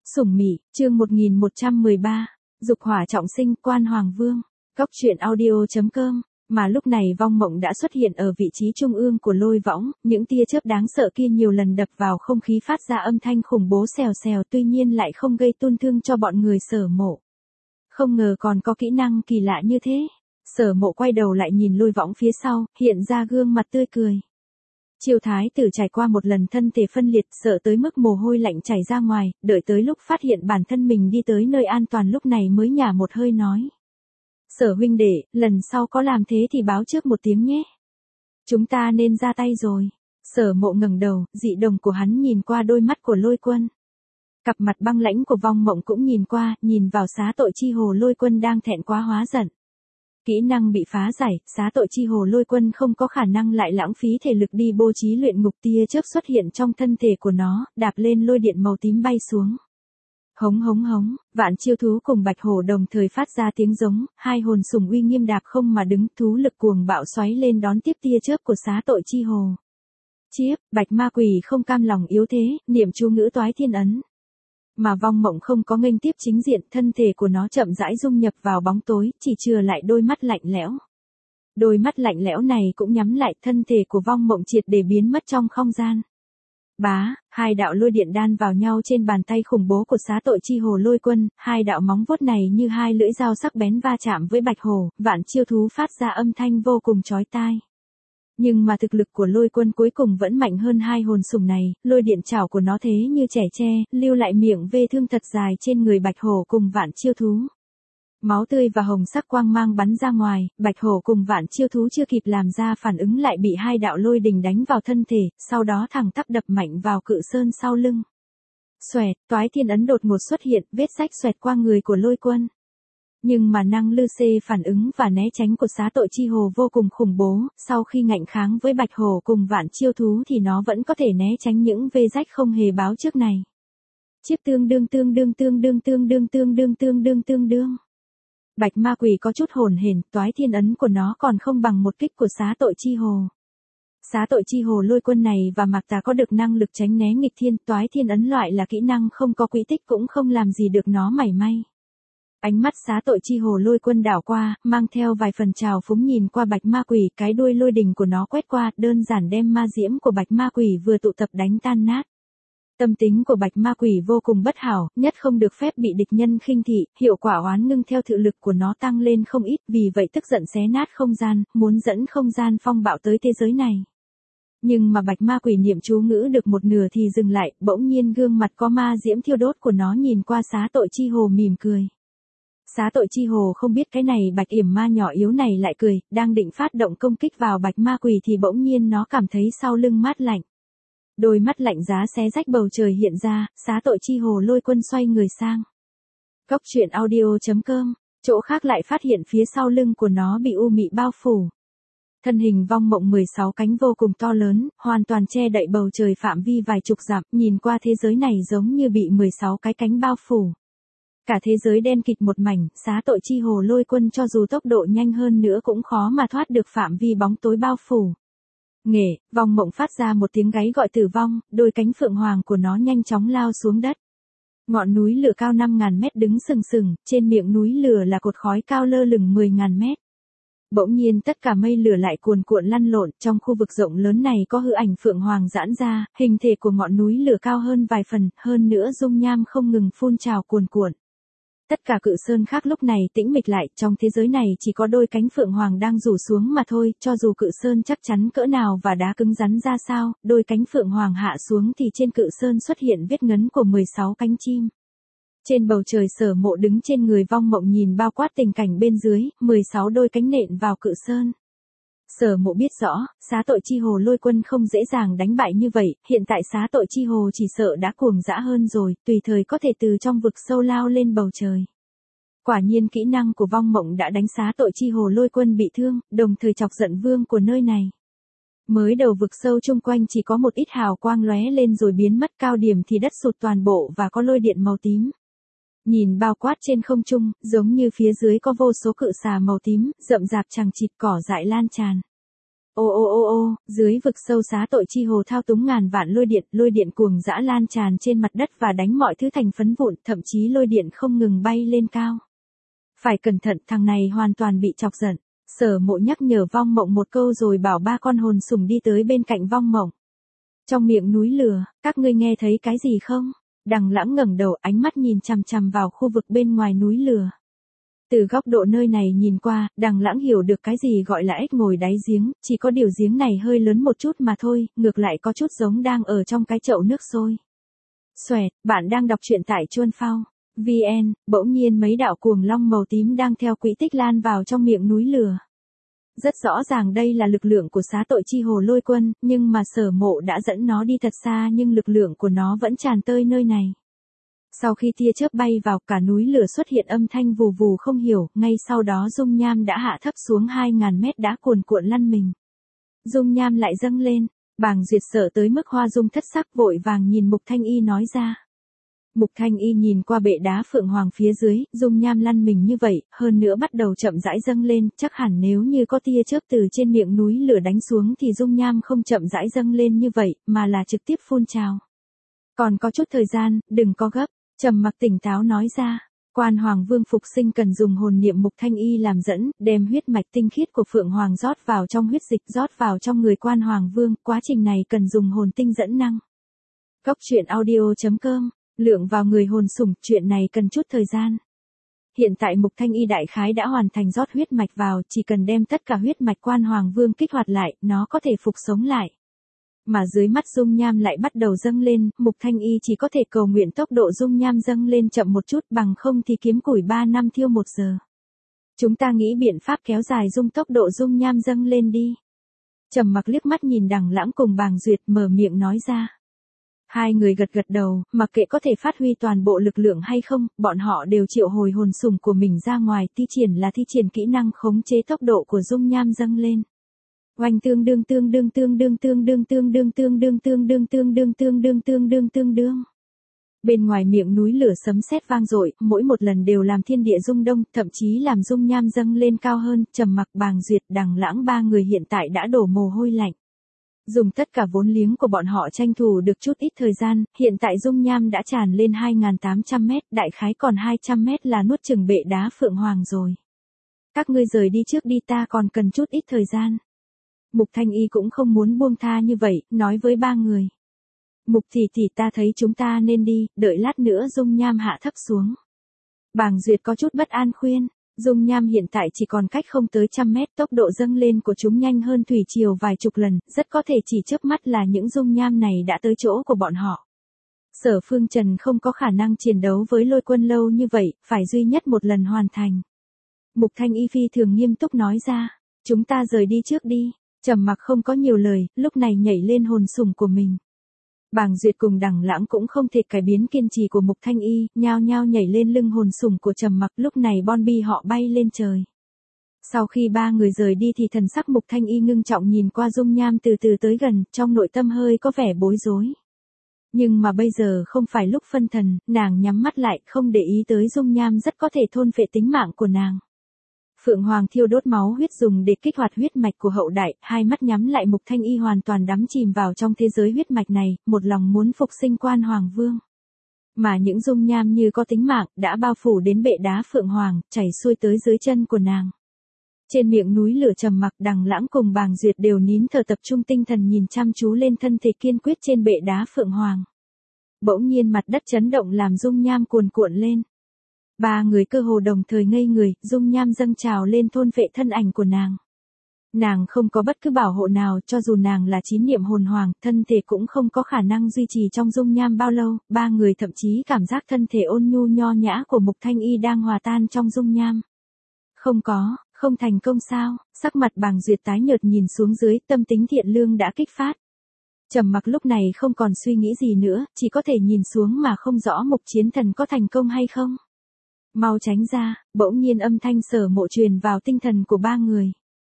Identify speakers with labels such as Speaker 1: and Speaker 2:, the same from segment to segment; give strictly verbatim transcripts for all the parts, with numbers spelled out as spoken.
Speaker 1: Sủng Mị, chương một nghìn một trăm mười ba, Dục hỏa trọng sinh, Quan Hoàng Vương. Góc truyện audio chấm com. Mà lúc này Vong Mộng đã xuất hiện ở vị trí trung ương của lôi võng, những tia chớp đáng sợ kia nhiều lần đập vào không khí phát ra âm thanh khủng bố xèo xèo, tuy nhiên lại không gây tổn thương cho bọn người Sở Mộ. Không ngờ còn có kỹ năng kỳ lạ như thế. Sở Mộ quay đầu lại nhìn lôi võng phía sau, hiện ra gương mặt tươi cười. Triều Thái Tử trải qua một lần thân thể phân liệt, sợ tới mức mồ hôi lạnh chảy ra ngoài, đợi tới lúc phát hiện bản thân mình đi tới nơi an toàn lúc này mới nhả một hơi nói. Sở huynh đệ, lần sau có làm thế thì báo trước một tiếng nhé. Chúng ta nên ra tay rồi. Sở Mộ ngẩng đầu, dị đồng của hắn nhìn qua đôi mắt của Lôi Quân. Cặp mặt băng lãnh của Vong Mộng cũng nhìn qua, nhìn vào xá tội chi hồ Lôi Quân đang thẹn quá hóa giận. Kỹ năng bị phá giải, xá tội chi hồ Lôi Quân không có khả năng lại lãng phí thể lực đi bố trí luyện ngục, tia chớp xuất hiện trong thân thể của nó, đạp lên lôi điện màu tím bay xuống. Hống hống hống, Vạn Chiêu Thú cùng Bạch Hổ đồng thời phát ra tiếng giống, hai hồn sùng uy nghiêm đạp không mà đứng, thú lực cuồng bạo xoáy lên đón tiếp tia chớp của xá tội chi hồ. Chiếp, Bạch Ma Quỷ không cam lòng yếu thế, niệm chú ngữ toái thiên ấn. Mà Vong Mộng không có nghênh tiếp chính diện, thân thể của nó chậm rãi dung nhập vào bóng tối, chỉ chừa lại đôi mắt lạnh lẽo. Đôi mắt lạnh lẽo này cũng nhắm lại, thân thể của Vong Mộng triệt để biến mất trong không gian. Bá, hai đạo lôi điện đan vào nhau trên bàn tay khủng bố của xá tội chi hồ Lôi Quân, hai đạo móng vuốt này như hai lưỡi dao sắc bén va chạm với Bạch Hổ, Vạn Chiêu Thú phát ra âm thanh vô cùng chói tai. Nhưng mà thực lực của Lôi Quân cuối cùng vẫn mạnh hơn hai hồn sùng này, lôi điện chảo của nó thế như trẻ tre, lưu lại miệng vết thương thật dài trên người Bạch Hổ cùng Vạn Chiêu Thú. Máu tươi và hồng sắc quang mang bắn ra ngoài, Bạch Hổ cùng Vạn Chiêu Thú chưa kịp làm ra phản ứng lại bị hai đạo lôi đình đánh vào thân thể, sau đó thẳng tắp đập mạnh vào cự sơn sau lưng. Xoẹt, toái thiên ấn đột ngột xuất hiện, vết rách xoẹt qua người của Lôi Quân. Nhưng mà năng lư xê phản ứng và né tránh của xá tội chi hồ vô cùng khủng bố, sau khi ngạnh kháng với Bạch Hổ cùng Vạn Chiêu Thú thì nó vẫn có thể né tránh những vết rách không hề báo trước này. Chiếp tương đương tương đương tương đương tương đương tương đương tương đương tương đương. Bạch Ma Quỷ có chút hồn hển, toái thiên ấn của nó còn không bằng một kích của xá tội chi hồ. Xá tội chi hồ Lôi Quân này và Mạc Tà có được năng lực tránh né nghịch thiên, toái thiên ấn loại là kỹ năng không có quỹ tích cũng không làm gì được nó mảy may. Ánh mắt xá tội chi hồ Lôi Quân đảo qua, mang theo vài phần trào phúng nhìn qua Bạch Ma Quỷ, cái đuôi lôi đình của nó quét qua, đơn giản đem ma diễm của Bạch Ma Quỷ vừa tụ tập đánh tan nát. Tâm tính của Bạch Ma Quỷ vô cùng bất hảo, nhất không được phép bị địch nhân khinh thị, hiệu quả oán ngưng theo thực lực của nó tăng lên không ít, vì vậy tức giận xé nát không gian, muốn dẫn không gian phong bạo tới thế giới này. Nhưng mà Bạch Ma Quỷ niệm chú ngữ được một nửa thì dừng lại, bỗng nhiên gương mặt có ma diễm thiêu đốt của nó nhìn qua xá tội chi hồ mỉm cười. Xá tội chi hồ không biết cái này Bạch yểm ma nhỏ yếu này lại cười, đang định phát động công kích vào Bạch Ma Quỷ thì bỗng nhiên nó cảm thấy sau lưng mát lạnh. Đôi mắt lạnh giá xé rách bầu trời hiện ra, xá tội chi hồ Lôi Quân xoay người sang. Góc truyện audio chấm com, chỗ khác lại phát hiện phía sau lưng của nó bị u mị bao phủ. Thân hình Vong Mộng mười sáu cánh vô cùng to lớn, hoàn toàn che đậy bầu trời phạm vi vài chục dặm, nhìn qua thế giới này giống như bị mười sáu cái cánh bao phủ. Cả thế giới đen kịt một mảnh, xá tội chi hồ Lôi Quân cho dù tốc độ nhanh hơn nữa cũng khó mà thoát được phạm vi bóng tối bao phủ. Nghề, Vong Mộng phát ra một tiếng gáy gọi tử vong, đôi cánh phượng hoàng của nó nhanh chóng lao xuống đất. Ngọn núi lửa cao năm ngàn mét đứng sừng sừng, trên miệng núi lửa là cột khói cao lơ lửng mười ngàn mét. Bỗng nhiên tất cả mây lửa lại cuồn cuộn lăn lộn, trong khu vực rộng lớn này có hư ảnh phượng hoàng giãn ra, hình thể của ngọn núi lửa cao hơn vài phần, hơn nữa dung nham không ngừng phun trào cuồn cuộn. Tất cả cự sơn khác lúc này tĩnh mịch lại, trong thế giới này chỉ có đôi cánh phượng hoàng đang rủ xuống mà thôi, cho dù cự sơn chắc chắn cỡ nào và đá cứng rắn ra sao, đôi cánh phượng hoàng hạ xuống thì trên cự sơn xuất hiện vết ngấn của mười sáu cánh chim. Trên bầu trời Sở Mộ đứng trên người Vong Mộng nhìn bao quát tình cảnh bên dưới, mười sáu đôi cánh nện vào cự sơn. Sở Mộ biết rõ, xá tội chi hồ Lôi Quân không dễ dàng đánh bại như vậy, hiện tại xá tội chi hồ chỉ sợ đã cuồng dã hơn rồi, tùy thời có thể từ trong vực sâu lao lên bầu trời. Quả nhiên kỹ năng của Vong Mộng đã đánh xá tội chi hồ Lôi Quân bị thương, đồng thời chọc giận vương của nơi này. Mới đầu vực sâu chung quanh chỉ có một ít hào quang lóe lên rồi biến mất, cao điểm thì đất sụt toàn bộ và có lôi điện màu tím. Nhìn bao quát trên không trung, giống như phía dưới có vô số cự xà màu tím, rậm rạp chằng chịt cỏ dại lan tràn. Ô ô ô ô, dưới vực sâu xá tội chi hồ thao túng ngàn vạn lôi điện, lôi điện cuồng dã lan tràn trên mặt đất và đánh mọi thứ thành phấn vụn, thậm chí lôi điện không ngừng bay lên cao. Phải cẩn thận, thằng này hoàn toàn bị chọc giận. Sở Mộ nhắc nhở Vong Mộng một câu rồi bảo ba con hồn sủng đi tới bên cạnh Vong Mộng. Trong miệng núi lửa, các ngươi nghe thấy cái gì không? Đằng Lãng ngẩng đầu, ánh mắt nhìn chằm chằm vào khu vực bên ngoài núi lửa. Từ góc độ nơi này nhìn qua, Đằng Lãng hiểu được cái gì gọi là ếch ngồi đáy giếng, chỉ có điều giếng này hơi lớn một chút mà thôi, ngược lại có chút giống đang ở trong cái chậu nước sôi. Xoẹt, bạn đang đọc truyện tại Chuan Phao. vê en, bỗng nhiên mấy đạo cuồng long màu tím đang theo quỹ tích lan vào trong miệng núi lửa. Rất rõ ràng đây là lực lượng của xá tội chi hồ lôi quân, nhưng mà Sở Mộ đã dẫn nó đi thật xa nhưng lực lượng của nó vẫn tràn tơi nơi này. Sau khi tia chớp bay vào, cả núi lửa xuất hiện âm thanh vù vù không hiểu, ngay sau đó dung nham đã hạ thấp xuống hai ngàn mét đá cuồn cuộn lăn mình. Dung nham lại dâng lên, Bàng Duyệt sợ tới mức hoa dung thất sắc, vội vàng nhìn Mục Thanh Y nói ra. Mục Thanh Y nhìn qua bệ đá phượng hoàng phía dưới, dung nham lăn mình như vậy, hơn nữa bắt đầu chậm rãi dâng lên, chắc hẳn nếu như có tia chớp từ trên miệng núi lửa đánh xuống thì dung nham không chậm rãi dâng lên như vậy, mà là trực tiếp phun trào. Còn có chút thời gian, đừng có gấp, Trầm Mặc tỉnh táo nói ra. Quan Hoàng Vương phục sinh cần dùng hồn niệm Mục Thanh Y làm dẫn, đem huyết mạch tinh khiết của Phượng Hoàng rót vào trong huyết dịch, rót vào trong người Quan Hoàng Vương, quá trình này cần dùng hồn tinh dẫn năng. Cốc truyện audio chấm com, lượng vào người hồn sủng, chuyện này cần chút thời gian. Hiện tại Mục Thanh Y đại khái đã hoàn thành rót huyết mạch vào, chỉ cần đem tất cả huyết mạch Quan Hoàng Vương kích hoạt lại, nó có thể phục sống lại. Mà dưới mắt dung nham lại bắt đầu dâng lên, Mục Thanh Y chỉ có thể cầu nguyện tốc độ dung nham dâng lên chậm một chút, bằng không thì kiếm củi ba năm thiêu một giờ. Chúng ta nghĩ biện pháp kéo dài dung tốc độ dung nham dâng lên đi. Trầm Mặc liếc mắt nhìn Đằng Lãng cùng Bàng Duyệt, mở miệng nói ra. Hai người gật gật đầu, mặc kệ có thể phát huy toàn bộ lực lượng hay không, bọn họ đều triệu hồi hồn sủng của mình ra ngoài, thi triển là thi triển kỹ năng khống chế tốc độ của dung nham dâng lên. Oanh tương đương tương đương tương đương tương đương tương đương tương đương tương đương tương đương tương đương tương đương tương đương. Bên ngoài miệng núi lửa sấm sét vang dội, mỗi một lần đều làm thiên địa rung động, thậm chí làm dung nham dâng lên cao hơn. Trầm Mặc, Bàng Duyệt, Đằng Lãng ba người hiện tại đã đổ mồ hôi lạnh. Dùng tất cả vốn liếng của bọn họ tranh thủ được chút ít thời gian, hiện tại dung nham đã tràn lên hai nghìn tám trăm mét, đại khái còn hai trăm mét là nuốt chửng bệ đá Phượng Hoàng rồi. Các ngươi rời đi trước đi, ta còn cần chút ít thời gian. Mục Thanh Y cũng không muốn buông tha như vậy, nói với ba người. Mục tỷ tỷ, ta thấy chúng ta nên đi, đợi lát nữa dung nham hạ thấp xuống. Bàng Duyệt có chút bất an khuyên, dung nham hiện tại chỉ còn cách không tới trăm mét, tốc độ dâng lên của chúng nhanh hơn thủy triều vài chục lần, rất có thể chỉ chớp mắt là những dung nham này đã tới chỗ của bọn họ. Sở Phương Trần không có khả năng chiến đấu với lôi quân lâu như vậy, phải duy nhất một lần hoàn thành. Mục Thanh Y phi thường nghiêm túc nói ra, chúng ta rời đi trước đi. Trầm Mặc không có nhiều lời, lúc này nhảy lên hồn sủng của mình. Bàng Duyệt cùng Đằng Lãng cũng không thể cải biến kiên trì của Mục Thanh Y, nhao nhao nhảy lên lưng hồn sủng của Trầm Mặc, lúc này Bon Bi họ bay lên trời. Sau khi ba người rời đi thì thần sắc Mục Thanh Y ngưng trọng nhìn qua dung nham từ từ tới gần, trong nội tâm hơi có vẻ bối rối. Nhưng mà bây giờ không phải lúc phân thần, nàng nhắm mắt lại, không để ý tới dung nham rất có thể thôn phệ tính mạng của nàng. Phượng Hoàng thiêu đốt máu huyết dùng để kích hoạt huyết mạch của hậu đại, hai mắt nhắm lại Mục Thanh Y hoàn toàn đắm chìm vào trong thế giới huyết mạch này, một lòng muốn phục sinh Quan Hoàng Vương. Mà những dung nham như có tính mạng, đã bao phủ đến bệ đá Phượng Hoàng, chảy xuôi tới dưới chân của nàng. Trên miệng núi lửa Trầm Mặc, Đằng Lãng cùng Bàng Duyệt đều nín thở tập trung tinh thần nhìn chăm chú lên thân thể kiên quyết trên bệ đá Phượng Hoàng. Bỗng nhiên mặt đất chấn động làm dung nham cuồn cuộn lên. Ba người cơ hồ đồng thời ngây người, dung nham dâng trào lên thôn phệ thân ảnh của nàng. Nàng không có bất cứ bảo hộ nào, cho dù nàng là chín niệm hồn hoàng, thân thể cũng không có khả năng duy trì trong dung nham bao lâu, ba người thậm chí cảm giác thân thể ôn nhu nho nhã của Mục Thanh Y đang hòa tan trong dung nham. Không có, không thành công sao? Sắc mặt Bàng Duyệt tái nhợt nhìn xuống dưới, tâm tính thiện lương đã kích phát. Trầm Mặc lúc này không còn suy nghĩ gì nữa, chỉ có thể nhìn xuống mà không rõ Mục Chiến Thần có thành công hay không. Mau tránh ra, bỗng nhiên âm thanh Sở Mộ truyền vào tinh thần của ba người.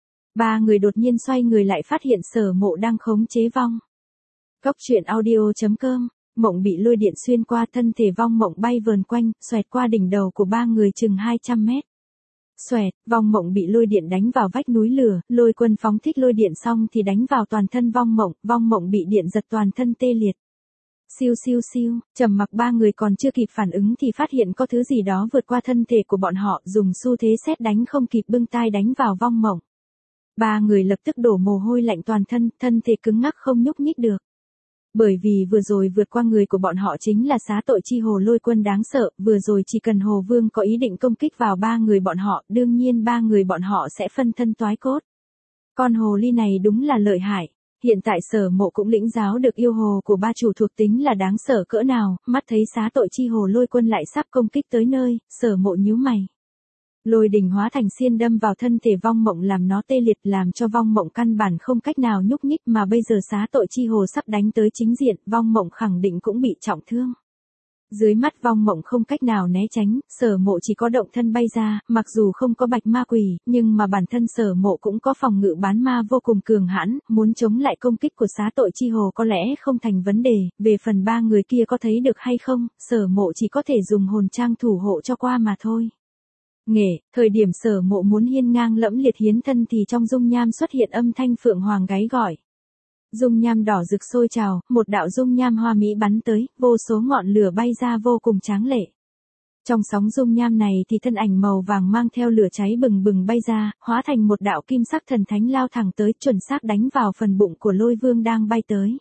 Speaker 1: Ba người đột nhiên xoay người lại phát hiện Sở Mộ đang khống chế Vong. Cốc truyện audio chấm com, Mộng bị lôi điện xuyên qua, thân thể Vong Mộng bay vờn quanh, xoẹt qua đỉnh đầu của ba người chừng hai trăm mét. Xoẹt, Vong Mộng bị lôi điện đánh vào vách núi lửa, Lôi Quân phóng thích lôi điện xong thì đánh vào toàn thân Vong Mộng, Vong Mộng bị điện giật toàn thân tê liệt. Siêu siêu siêu, Trầm Mặc ba người còn chưa kịp phản ứng thì phát hiện có thứ gì đó vượt qua thân thể của bọn họ, dùng xu thế sét đánh không kịp bưng tai đánh vào Vong Mộng. Ba người lập tức đổ mồ hôi lạnh toàn thân, thân thể cứng ngắc không nhúc nhích được. Bởi vì vừa rồi vượt qua người của bọn họ chính là xá tội chi hồ Lôi Quân đáng sợ, vừa rồi chỉ cần Hồ Vương có ý định công kích vào ba người bọn họ, đương nhiên ba người bọn họ sẽ phân thân toái cốt. Con hồ ly này đúng là lợi hại. Hiện tại Sở Mộ cũng lĩnh giáo được yêu hồ của ba chủ thuộc tính là đáng sợ cỡ nào, mắt thấy xá tội chi hồ Lôi Quân lại sắp công kích tới nơi, Sở Mộ nhíu mày. Lôi đình hóa thành xiên đâm vào thân thể Vong Mộng làm nó tê liệt, làm cho Vong Mộng căn bản không cách nào nhúc nhích, mà bây giờ xá tội chi hồ sắp đánh tới chính diện, Vong Mộng khẳng định cũng bị trọng thương. Dưới mắt Vong Mộng không cách nào né tránh, Sở Mộ chỉ có động thân bay ra, mặc dù không có bạch ma quỷ, nhưng mà bản thân Sở Mộ cũng có phòng ngự bán ma vô cùng cường hãn, muốn chống lại công kích của xá tội chi hồ có lẽ không thành vấn đề, về phần ba người kia có thấy được hay không, Sở Mộ chỉ có thể dùng hồn trang thủ hộ cho qua mà thôi. Nghệ, thời điểm Sở Mộ muốn hiên ngang lẫm liệt hiến thân thì trong dung nham xuất hiện âm thanh phượng hoàng gáy gọi. Dung nham đỏ rực sôi trào, một đạo dung nham hoa mỹ bắn tới, vô số ngọn lửa bay ra vô cùng tráng lệ. Trong sóng dung nham này thì thân ảnh màu vàng mang theo lửa cháy bừng bừng bay ra, hóa thành một đạo kim sắc thần thánh lao thẳng tới, chuẩn xác đánh vào phần bụng của Lôi Vương đang bay tới.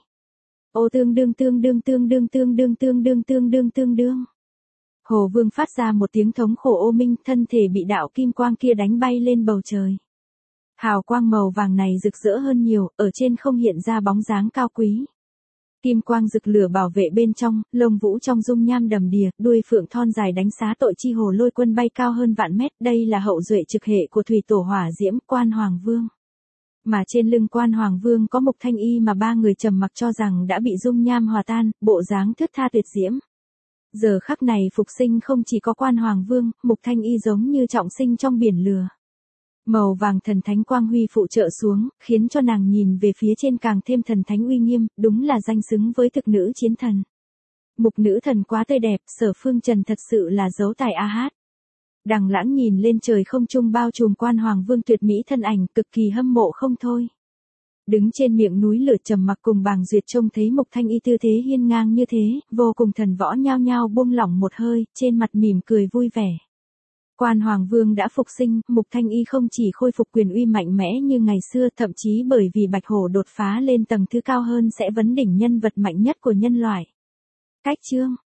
Speaker 1: Ô tương đương tương đương tương đương tương đương tương đương tương đương tương đương. Hồ Vương phát ra một tiếng thống khổ ô minh, thân thể bị đạo kim quang kia đánh bay lên bầu trời. Hào quang màu vàng này rực rỡ hơn nhiều, ở trên không hiện ra bóng dáng cao quý. Kim quang rực lửa bảo vệ bên trong, lông vũ trong dung nham đầm đìa, đuôi phượng thon dài đánh xá tội chi hồ Lôi Quân bay cao hơn vạn mét, đây là hậu duệ trực hệ của thủy tổ hỏa diễm Quan Hoàng Vương. Mà trên lưng Quan Hoàng Vương có Mục Thanh Y mà ba người Trầm Mặc cho rằng đã bị dung nham hòa tan, bộ dáng thướt tha tuyệt diễm. Giờ khắc này phục sinh không chỉ có Quan Hoàng Vương, Mục Thanh Y giống như trọng sinh trong biển lửa. Màu vàng thần thánh quang huy phụ trợ xuống, khiến cho nàng nhìn về phía trên càng thêm thần thánh uy nghiêm, đúng là danh xứng với thực nữ chiến thần. Mục nữ thần quá tươi đẹp, Sở Phương Trần thật sự là dấu tài a hát. Đằng Lãng nhìn lên trời không trung bao trùm Quan Hoàng Vương tuyệt mỹ thân ảnh, cực kỳ hâm mộ không thôi. Đứng trên miệng núi lửa Trầm Mặc cùng Bàng Duyệt trông thấy Mục Thanh Y tư thế hiên ngang như thế, vô cùng thần võ nhao nhao buông lỏng một hơi, trên mặt mỉm cười vui vẻ. Quan Hoàng Vương đã phục sinh, Mục Thanh Y không chỉ khôi phục quyền uy mạnh mẽ như ngày xưa, thậm chí bởi vì Bạch Hổ đột phá lên tầng thứ cao hơn sẽ vấn đỉnh nhân vật mạnh nhất của nhân loại. Cách chương